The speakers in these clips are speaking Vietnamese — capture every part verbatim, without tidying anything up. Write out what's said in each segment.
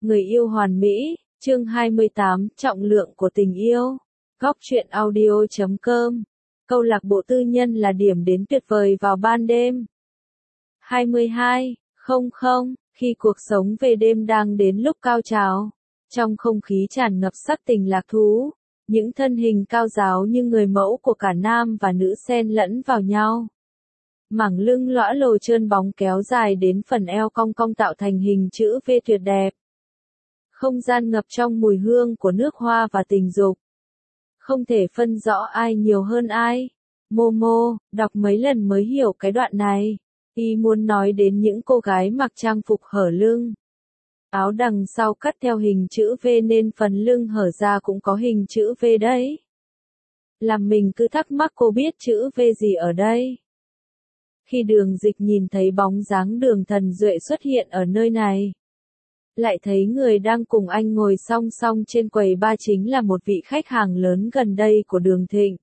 Người yêu hoàn mỹ, chương hai mươi tám, trọng lượng của tình yêu. Góc truyện audio chấm com. Câu lạc bộ tư nhân là điểm đến tuyệt vời vào ban đêm. hai mươi hai, không không, khi cuộc sống về đêm đang đến lúc cao trào, trong không khí tràn ngập sắc tình lạc thú, những thân hình cao ráo như người mẫu của cả nam và nữ xen lẫn vào nhau. Mảng lưng lõa lồ trơn bóng kéo dài đến phần eo cong cong tạo thành hình chữ V tuyệt đẹp. Không gian ngập trong mùi hương của nước hoa và tình dục. Không thể phân rõ ai nhiều hơn ai. Momo, đọc mấy lần mới hiểu cái đoạn này. Y muốn nói đến những cô gái mặc trang phục hở lưng. Áo đằng sau cắt theo hình chữ V nên phần lưng hở ra cũng có hình chữ V đấy. Làm mình cứ thắc mắc cô biết chữ V gì ở đây. Khi Đường Dịch nhìn thấy bóng dáng Đường Thần Duệ xuất hiện ở nơi này, lại thấy người đang cùng anh ngồi song song trên quầy bar chính là một vị khách hàng lớn gần đây của Đường Thịnh.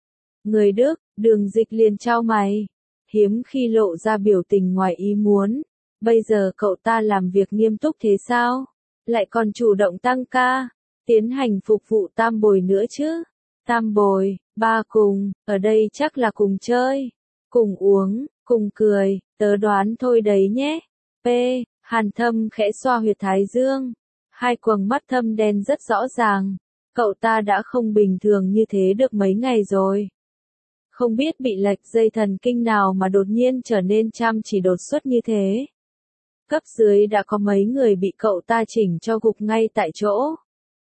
Người Đức, Đường Dịch liền chau mày, hiếm khi lộ ra biểu tình ngoài ý muốn. Bây giờ cậu ta làm việc nghiêm túc thế sao? Lại còn chủ động tăng ca, tiến hành phục vụ tam bồi nữa chứ? Tam bồi, ba cùng, ở đây chắc là cùng chơi, cùng uống, cùng cười, tớ đoán thôi đấy nhé. P. Hàn Thâm khẽ xoa huyệt thái dương. Hai quầng mắt thâm đen rất rõ ràng. Cậu ta đã không bình thường như thế được mấy ngày rồi. Không biết bị lệch dây thần kinh nào mà đột nhiên trở nên chăm chỉ đột xuất như thế. Cấp dưới đã có mấy người bị cậu ta chỉnh cho gục ngay tại chỗ.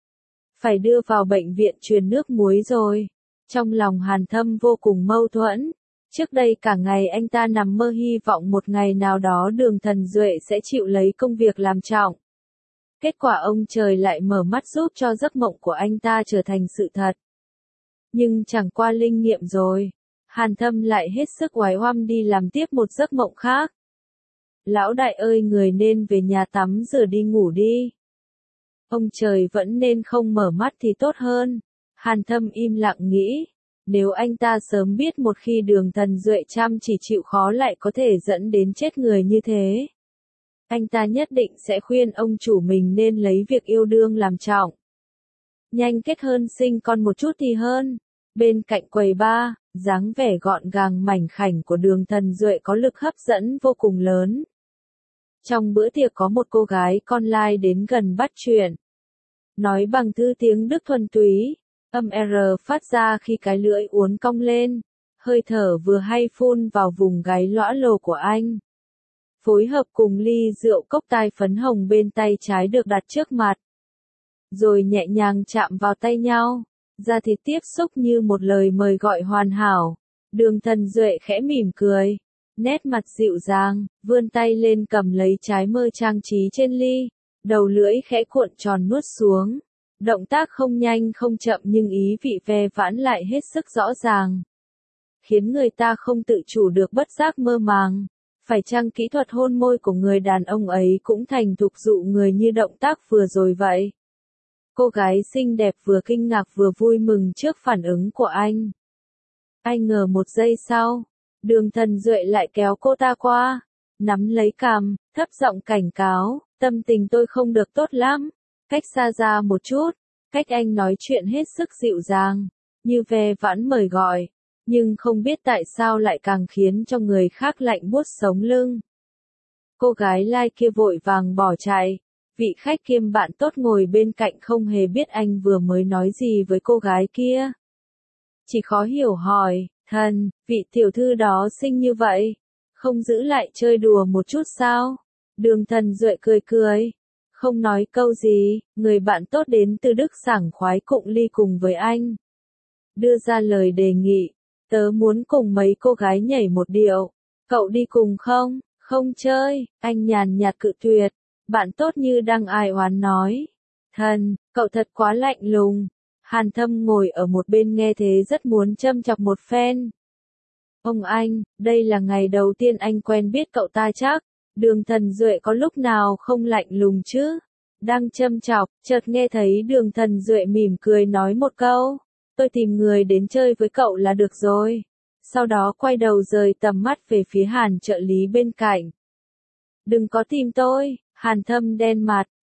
Phải đưa vào bệnh viện truyền nước muối rồi. Trong lòng Hàn Thâm vô cùng mâu thuẫn. Trước đây cả ngày anh ta nằm mơ hy vọng một ngày nào đó Đường Thần Duệ sẽ chịu lấy công việc làm trọng. Kết quả ông trời lại mở mắt giúp cho giấc mộng của anh ta trở thành sự thật. Nhưng chẳng qua linh nghiệm rồi. Hàn Thâm lại hết sức oái oăm đi làm tiếp một giấc mộng khác. Lão đại ơi, người nên về nhà tắm rửa đi ngủ đi. Ông trời vẫn nên không mở mắt thì tốt hơn. Hàn Thâm im lặng nghĩ. Nếu anh ta sớm biết một khi Đường Thần Duệ chăm chỉ chịu khó lại có thể dẫn đến chết người như thế, anh ta nhất định sẽ khuyên ông chủ mình nên lấy việc yêu đương làm trọng. Nhanh kết hôn sinh con một chút thì hơn. Bên cạnh quầy bar, dáng vẻ gọn gàng mảnh khảnh của Đường Thần Duệ có lực hấp dẫn vô cùng lớn. Trong bữa tiệc có một cô gái con lai đến gần bắt chuyện. Nói bằng thứ tiếng Đức thuần túy. Âm R phát ra khi cái lưỡi uốn cong lên, hơi thở vừa hay phun vào vùng gáy lõa lồ của anh. Phối hợp cùng ly rượu cốc tai phấn hồng bên tay trái được đặt trước mặt. Rồi nhẹ nhàng chạm vào tay nhau, da thịt tiếp xúc như một lời mời gọi hoàn hảo. Đường Thần Duệ khẽ mỉm cười, nét mặt dịu dàng, vươn tay lên cầm lấy trái mơ trang trí trên ly, đầu lưỡi khẽ cuộn tròn nuốt xuống. Động tác không nhanh không chậm nhưng ý vị ve vãn lại hết sức rõ ràng. Khiến người ta không tự chủ được bất giác mơ màng. Phải chăng kỹ thuật hôn môi của người đàn ông ấy cũng thành thục dụ người như động tác vừa rồi vậy? Cô gái xinh đẹp vừa kinh ngạc vừa vui mừng trước phản ứng của anh. Ai ngờ một giây sau, Đường Thần Duệ lại kéo cô ta qua, nắm lấy cằm, thấp giọng cảnh cáo, tâm tình tôi không được tốt lắm. Cách xa ra một chút, cách anh nói chuyện hết sức dịu dàng, như ve vãn mời gọi, nhưng không biết tại sao lại càng khiến cho người khác lạnh buốt sống lưng. Cô gái lai kia vội vàng bỏ chạy, vị khách kiêm bạn tốt ngồi bên cạnh không hề biết anh vừa mới nói gì với cô gái kia. Chỉ khó hiểu hỏi, thần, vị tiểu thư đó xinh như vậy, không giữ lại chơi đùa một chút sao? Đường Thần Duệ cười cười. Không nói câu gì, người bạn tốt đến từ Đức sảng khoái cụng ly cùng với anh. Đưa ra lời đề nghị, tớ muốn cùng mấy cô gái nhảy một điệu, cậu đi cùng không? Không chơi, anh nhàn nhạt cự tuyệt, bạn tốt như đang ai oán nói. Thần, cậu thật quá lạnh lùng. Hàn Thâm ngồi ở một bên nghe thế rất muốn châm chọc một phen. Ông anh, đây là ngày đầu tiên anh quen biết cậu ta chắc. Đường Thần Duệ có lúc nào không lạnh lùng chứ? Đang châm chọc, chợt nghe thấy Đường Thần Duệ mỉm cười nói một câu. Tôi tìm người đến chơi với cậu là được rồi. Sau đó quay đầu rời tầm mắt về phía Hàn trợ lý bên cạnh. Đừng có tìm tôi, Hàn Thâm đen mặt,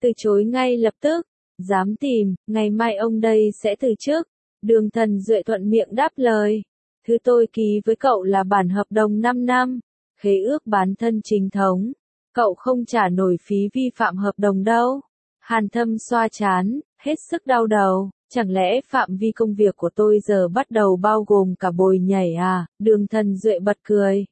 từ chối ngay lập tức. Dám tìm, ngày mai ông đây sẽ từ chức. Đường Thần Duệ thuận miệng đáp lời. Thứ tôi ký với cậu là bản hợp đồng năm năm, khế ước bán thân chính thống. Cậu không trả nổi phí vi phạm hợp đồng đâu. Hàn Thâm xoa trán, hết sức đau đầu. Chẳng lẽ phạm vi công việc của tôi giờ bắt đầu bao gồm cả bồi nhảy à? Đường Thần Duệ bật cười,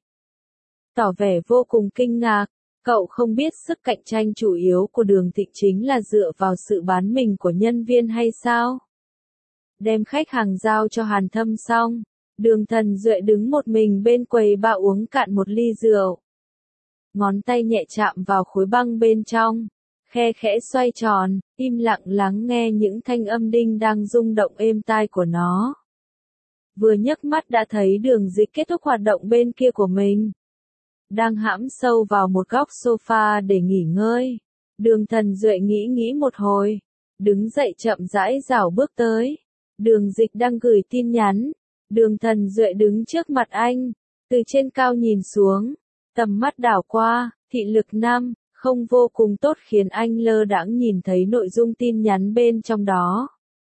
tỏ vẻ vô cùng kinh ngạc. Cậu không biết sức cạnh tranh chủ yếu của Đường Thịnh chính là dựa vào sự bán mình của nhân viên hay sao? Đem khách hàng giao cho Hàn Thâm xong, Đường Thần Duệ đứng một mình bên quầy ba uống cạn một ly rượu. Ngón tay nhẹ chạm vào khối băng bên trong, khe khẽ xoay tròn, im lặng lắng nghe những thanh âm đinh đang rung động êm tai của nó. Vừa nhấc mắt đã thấy Đường Dịch kết thúc hoạt động bên kia của mình, đang hãm sâu vào một góc sofa để nghỉ ngơi. Đường Thần Duệ nghĩ nghĩ một hồi, đứng dậy chậm rãi rảo bước tới. Đường Dịch đang gửi tin nhắn. Đường Thần Duệ đứng trước mặt anh, từ trên cao nhìn xuống, tầm mắt đảo qua, thị lực năm, không vô cùng tốt khiến anh lơ đãng nhìn thấy nội dung tin nhắn bên trong đó.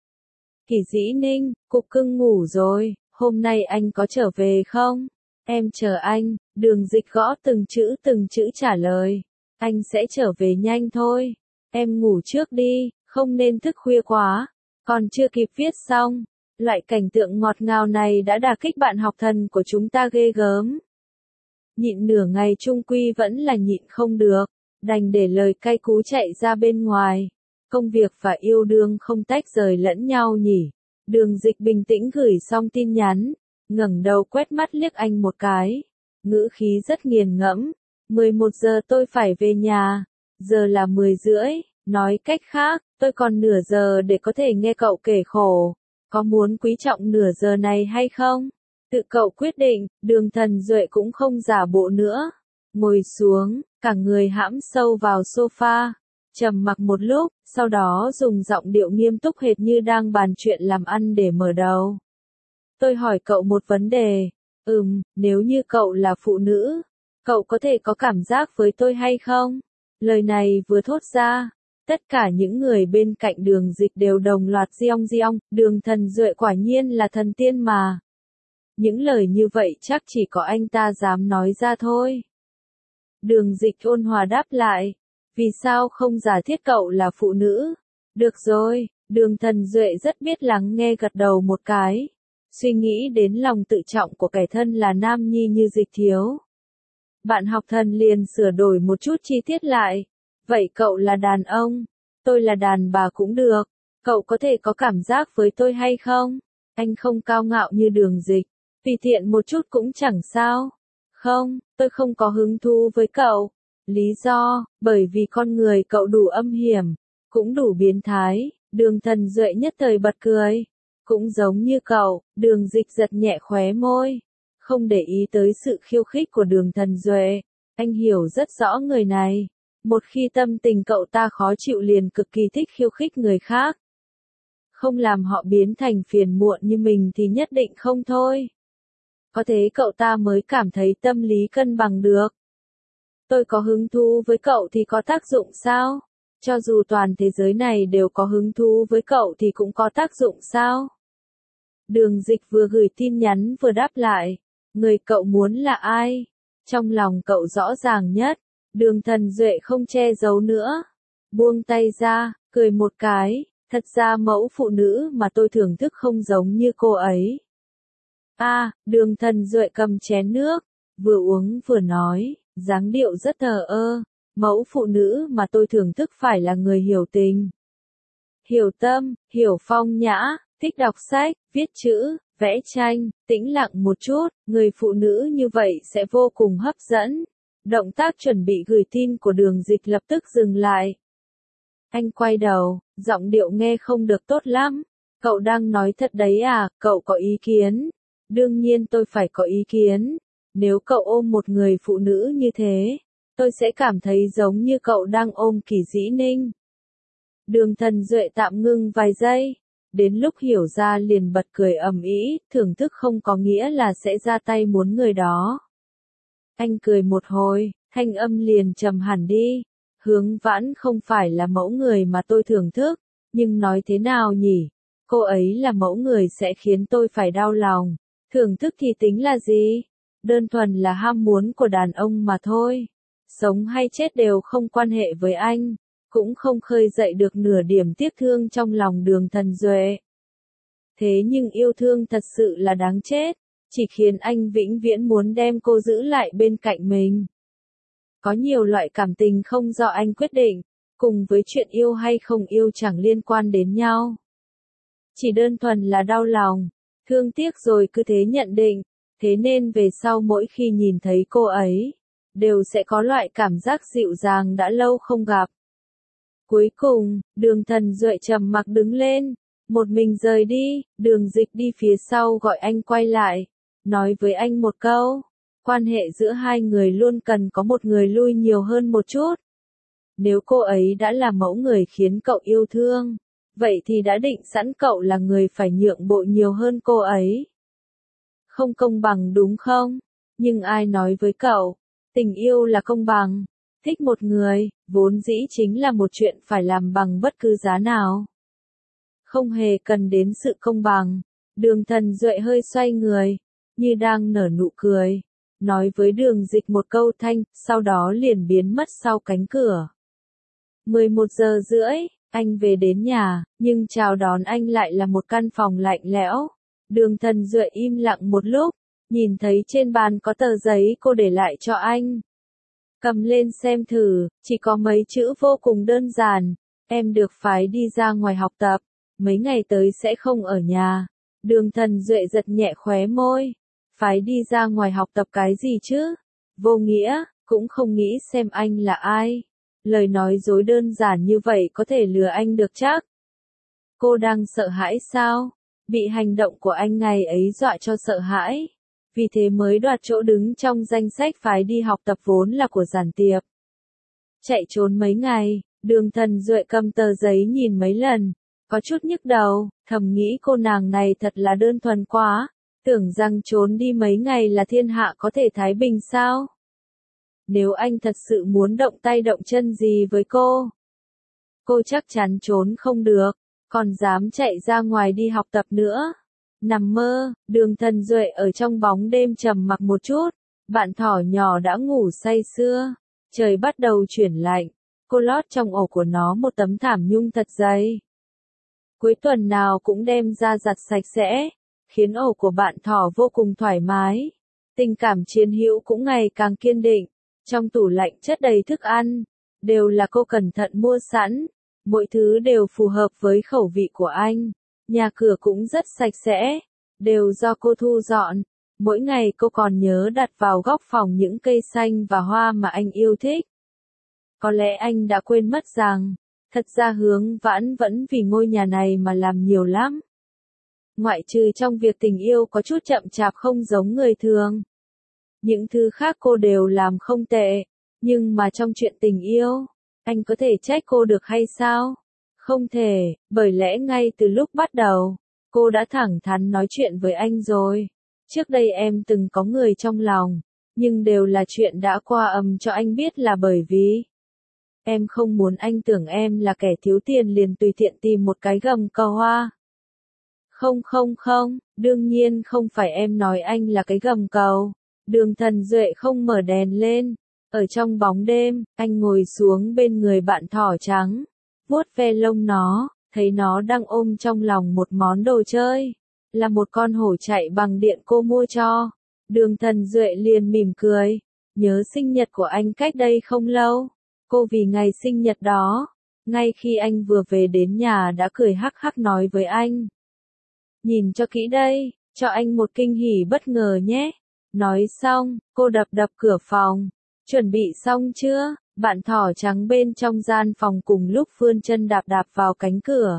Kỷ Dĩ Ninh, cục cưng ngủ rồi, hôm nay anh có trở về không? Em chờ anh. Đường Dịch gõ từng chữ từng chữ trả lời. Anh sẽ trở về nhanh thôi. Em ngủ trước đi, không nên thức khuya quá. Còn chưa kịp viết xong, loại cảnh tượng ngọt ngào này đã đả kích bạn học thần của chúng ta ghê gớm. Nhịn nửa ngày chung quy vẫn là nhịn không được, đành để lời cay cú chạy ra bên ngoài. Công việc và yêu đương không tách rời lẫn nhau nhỉ. Đường Dịch bình tĩnh gửi xong tin nhắn, ngẩng đầu quét mắt liếc anh một cái, ngữ khí rất nghiền ngẫm. mười một giờ tôi phải về nhà, giờ là mười rưỡi, nói cách khác, tôi còn nửa giờ để có thể nghe cậu kể khổ. Có muốn quý trọng nửa giờ này hay không? Tự cậu quyết định. Đường Thần Duệ cũng không giả bộ nữa, ngồi xuống, cả người hãm sâu vào sofa, trầm mặc một lúc, sau đó dùng giọng điệu nghiêm túc hệt như đang bàn chuyện làm ăn để mở đầu. Tôi hỏi cậu một vấn đề. Ừm, nếu như cậu là phụ nữ, cậu có thể có cảm giác với tôi hay không? Lời này vừa thốt ra, tất cả những người bên cạnh Đường Dịch đều đồng loạt giong giong. Đường Thần Duệ quả nhiên là thần tiên mà. Những lời như vậy chắc chỉ có anh ta dám nói ra thôi. Đường Dịch ôn hòa đáp lại. Vì sao không giả thiết cậu là phụ nữ? Được rồi. Đường Thần Duệ rất biết lắng nghe gật đầu một cái. Suy nghĩ đến lòng tự trọng của kẻ thân là nam nhi như Dịch Thiếu, bạn học thần liền sửa đổi một chút chi tiết lại. Vậy cậu là đàn ông, tôi là đàn bà cũng được. Cậu có thể có cảm giác với tôi hay không? Anh không cao ngạo như Đường Dịch, tùy tiện một chút cũng chẳng sao. Không, tôi không có hứng thú với cậu. Lý do, bởi vì con người cậu đủ âm hiểm, cũng đủ biến thái. Đường Thần Duệ nhất thời bật cười. Cũng giống như cậu. Đường Dịch giật nhẹ khóe môi, không để ý tới sự khiêu khích của Đường Thần Duệ. Anh hiểu rất rõ người này. Một khi tâm tình cậu ta khó chịu liền cực kỳ thích khiêu khích người khác. Không làm họ biến thành phiền muộn như mình thì nhất định không thôi. Có thế cậu ta mới cảm thấy tâm lý cân bằng được. Tôi có hứng thú với cậu thì có tác dụng sao? Cho dù toàn thế giới này đều có hứng thú với cậu thì cũng có tác dụng sao? Đường Dịch vừa gửi tin nhắn vừa đáp lại. Người cậu muốn là ai? Trong lòng cậu rõ ràng nhất. Đường Thần Duệ không che giấu nữa. Buông tay ra, cười một cái. Thật ra mẫu phụ nữ mà tôi thưởng thức không giống như cô ấy. A, à, Đường Thần Duệ cầm chén nước, vừa uống vừa nói, dáng điệu rất thờ ơ. Mẫu phụ nữ mà tôi thưởng thức phải là người hiểu tình, hiểu tâm, hiểu phong nhã, thích đọc sách, viết chữ, vẽ tranh, tĩnh lặng một chút. Người phụ nữ như vậy sẽ vô cùng hấp dẫn. Động tác chuẩn bị gửi tin của Đường Dịch lập tức dừng lại. Anh quay đầu, giọng điệu nghe không được tốt lắm. Cậu đang nói thật đấy à? Cậu có ý kiến? Đương nhiên tôi phải có ý kiến. Nếu cậu ôm một người phụ nữ như thế, tôi sẽ cảm thấy giống như cậu đang ôm Kỷ Dĩ Ninh. Đường Thần Duệ tạm ngưng vài giây, đến lúc hiểu ra liền bật cười ầm ĩ. Thưởng thức không có nghĩa là sẽ ra tay muốn người đó. Anh cười một hồi, thanh âm liền trầm hẳn đi. Hướng Vãn không phải là mẫu người mà tôi thưởng thức, nhưng nói thế nào nhỉ? Cô ấy là mẫu người sẽ khiến tôi phải đau lòng. Thưởng thức thì tính là gì? Đơn thuần là ham muốn của đàn ông mà thôi. Sống hay chết đều không quan hệ với anh, cũng không khơi dậy được nửa điểm tiếc thương trong lòng Đường Thần Duệ. Thế nhưng yêu thương thật sự là đáng chết, chỉ khiến anh vĩnh viễn muốn đem cô giữ lại bên cạnh mình. Có nhiều loại cảm tình không do anh quyết định, cùng với chuyện yêu hay không yêu chẳng liên quan đến nhau. Chỉ đơn thuần là đau lòng, thương tiếc rồi cứ thế nhận định, thế nên về sau mỗi khi nhìn thấy cô ấy, đều sẽ có loại cảm giác dịu dàng đã lâu không gặp. Cuối cùng, Đường Thần Duệ trầm mặc đứng lên, một mình rời đi, Đường Dịch đi phía sau gọi anh quay lại, nói với anh một câu, quan hệ giữa hai người luôn cần có một người lui nhiều hơn một chút. Nếu cô ấy đã là mẫu người khiến cậu yêu thương, vậy thì đã định sẵn cậu là người phải nhượng bộ nhiều hơn cô ấy. Không công bằng đúng không? Nhưng ai nói với cậu, tình yêu là công bằng? Thích một người, vốn dĩ chính là một chuyện phải làm bằng bất cứ giá nào. Không hề cần đến sự công bằng. Đường Thần Duệ hơi xoay người, như đang nở nụ cười, nói với Đường Dịch một câu thanh, sau đó liền biến mất sau cánh cửa. mười một giờ rưỡi, anh về đến nhà, nhưng chào đón anh lại là một căn phòng lạnh lẽo. Đường Thần Duệ im lặng một lúc, nhìn thấy trên bàn có tờ giấy cô để lại cho anh. Cầm lên xem thử, chỉ có mấy chữ vô cùng đơn giản, em được phái đi ra ngoài học tập, mấy ngày tới sẽ không ở nhà. Đường Thần Duệ giật nhẹ khóe môi, phái đi ra ngoài học tập cái gì chứ? Vô nghĩa, cũng không nghĩ xem anh là ai. Lời nói dối đơn giản như vậy có thể lừa anh được chắc. Cô đang sợ hãi sao? Bị hành động của anh ngày ấy dọa cho sợ hãi. Vì thế mới đoạt chỗ đứng trong danh sách phái đi học tập vốn là của Giản Tiệp. Chạy trốn mấy ngày, Đường Thần Duệ cầm tờ giấy nhìn mấy lần, có chút nhức đầu, thầm nghĩ cô nàng này thật là đơn thuần quá, tưởng rằng trốn đi mấy ngày là thiên hạ có thể thái bình sao? Nếu anh thật sự muốn động tay động chân gì với cô, cô chắc chắn trốn không được, còn dám chạy ra ngoài đi học tập nữa. Nằm mơ, Đường Thần Duệ ở trong bóng đêm trầm mặc một chút, bạn thỏ nhỏ đã ngủ say sưa, trời bắt đầu chuyển lạnh, cô lót trong ổ của nó một tấm thảm nhung thật dày. Cuối tuần nào cũng đem ra giặt sạch sẽ, khiến ổ của bạn thỏ vô cùng thoải mái. Tình cảm chiến hữu cũng ngày càng kiên định, trong tủ lạnh chất đầy thức ăn, đều là cô cẩn thận mua sẵn, mỗi thứ đều phù hợp với khẩu vị của anh. Nhà cửa cũng rất sạch sẽ, đều do cô thu dọn. Mỗi ngày cô còn nhớ đặt vào góc phòng những cây xanh và hoa mà anh yêu thích. Có lẽ anh đã quên mất rằng, thật ra Hướng Vãn vẫn vì ngôi nhà này mà làm nhiều lắm. Ngoại trừ trong việc tình yêu có chút chậm chạp không giống người thường. Những thứ khác cô đều làm không tệ, nhưng mà trong chuyện tình yêu, anh có thể trách cô được hay sao? Không thể, bởi lẽ ngay từ lúc bắt đầu, cô đã thẳng thắn nói chuyện với anh rồi. Trước đây em từng có người trong lòng, nhưng đều là chuyện đã qua ầm cho anh biết là bởi vì em không muốn anh tưởng em là kẻ thiếu tiền liền tùy tiện tìm một cái gầm cầu hoa. Không không không, đương nhiên không phải em nói anh là cái gầm cầu. Đường Thần Duệ không mở đèn lên. Ở trong bóng đêm, anh ngồi xuống bên người bạn thỏ trắng, vuốt ve lông nó, thấy nó đang ôm trong lòng một món đồ chơi, là một con hổ chạy bằng điện cô mua cho. Đường Thần Duệ liền mỉm cười, nhớ sinh nhật của anh cách đây không lâu. Cô vì ngày sinh nhật đó, ngay khi anh vừa về đến nhà đã cười hắc hắc nói với anh. Nhìn cho kỹ đây, cho anh một kinh hỉ bất ngờ nhé. Nói xong, cô đập đập cửa phòng. Chuẩn bị xong chưa? Bạn thỏ trắng bên trong gian phòng cùng lúc vươn chân đạp đạp vào cánh cửa.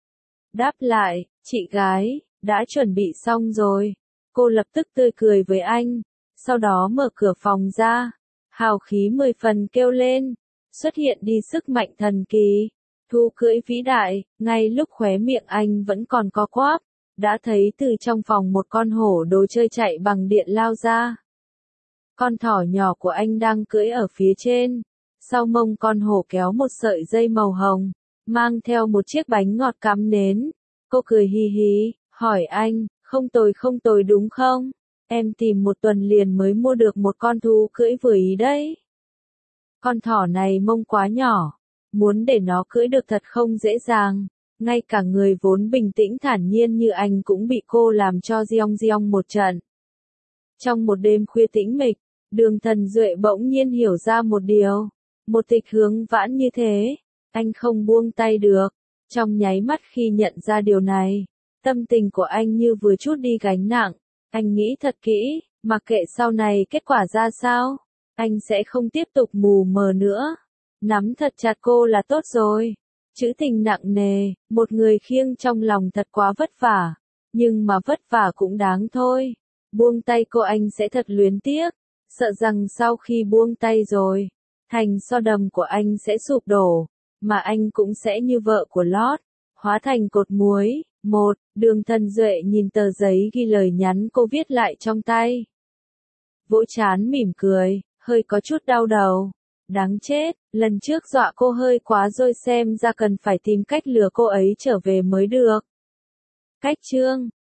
Đáp lại, chị gái, đã chuẩn bị xong rồi. Cô lập tức tươi cười với anh, sau đó mở cửa phòng ra. Hào khí mười phần kêu lên, xuất hiện đi sức mạnh thần kỳ. Thu cưỡi vĩ đại, ngay lúc khóe miệng anh vẫn còn có quáp, đã thấy từ trong phòng một con hổ đồ chơi chạy bằng điện lao ra. Con thỏ nhỏ của anh đang cưỡi ở phía trên, sau mông con hổ kéo một sợi dây màu hồng, mang theo một chiếc bánh ngọt cắm nến. Cô cười hì hì, hỏi anh, không tồi không tồi đúng không? Em tìm một tuần liền mới mua được một con thú cưỡi vừa ý đấy. Con thỏ này mông quá nhỏ, muốn để nó cưỡi được thật không dễ dàng. Ngay cả người vốn bình tĩnh thản nhiên như anh cũng bị cô làm cho giong giong một trận. Trong một đêm khuya tĩnh mịch, Đường Thần Duệ bỗng nhiên hiểu ra một điều. Một tịch hướng vãn như thế, anh không buông tay được. Trong nháy mắt khi nhận ra điều này, tâm tình của anh như vừa chút đi gánh nặng. Anh nghĩ thật kỹ, mặc kệ sau này kết quả ra sao, anh sẽ không tiếp tục mù mờ nữa. Nắm thật chặt cô là tốt rồi. Chữ tình nặng nề, một người khiêng trong lòng thật quá vất vả. Nhưng mà vất vả cũng đáng thôi. Buông tay cô anh sẽ thật luyến tiếc. Sợ rằng sau khi buông tay rồi, thành so đầm của anh sẽ sụp đổ. Mà anh cũng sẽ như vợ của Lót, hóa thành cột muối. Một, Đường Thần Duệ nhìn tờ giấy ghi lời nhắn cô viết lại trong tay. Vỗ trán mỉm cười, hơi có chút đau đầu. Đáng chết, lần trước dọa cô hơi quá rồi, xem ra cần phải tìm cách lừa cô ấy trở về mới được. Cách chương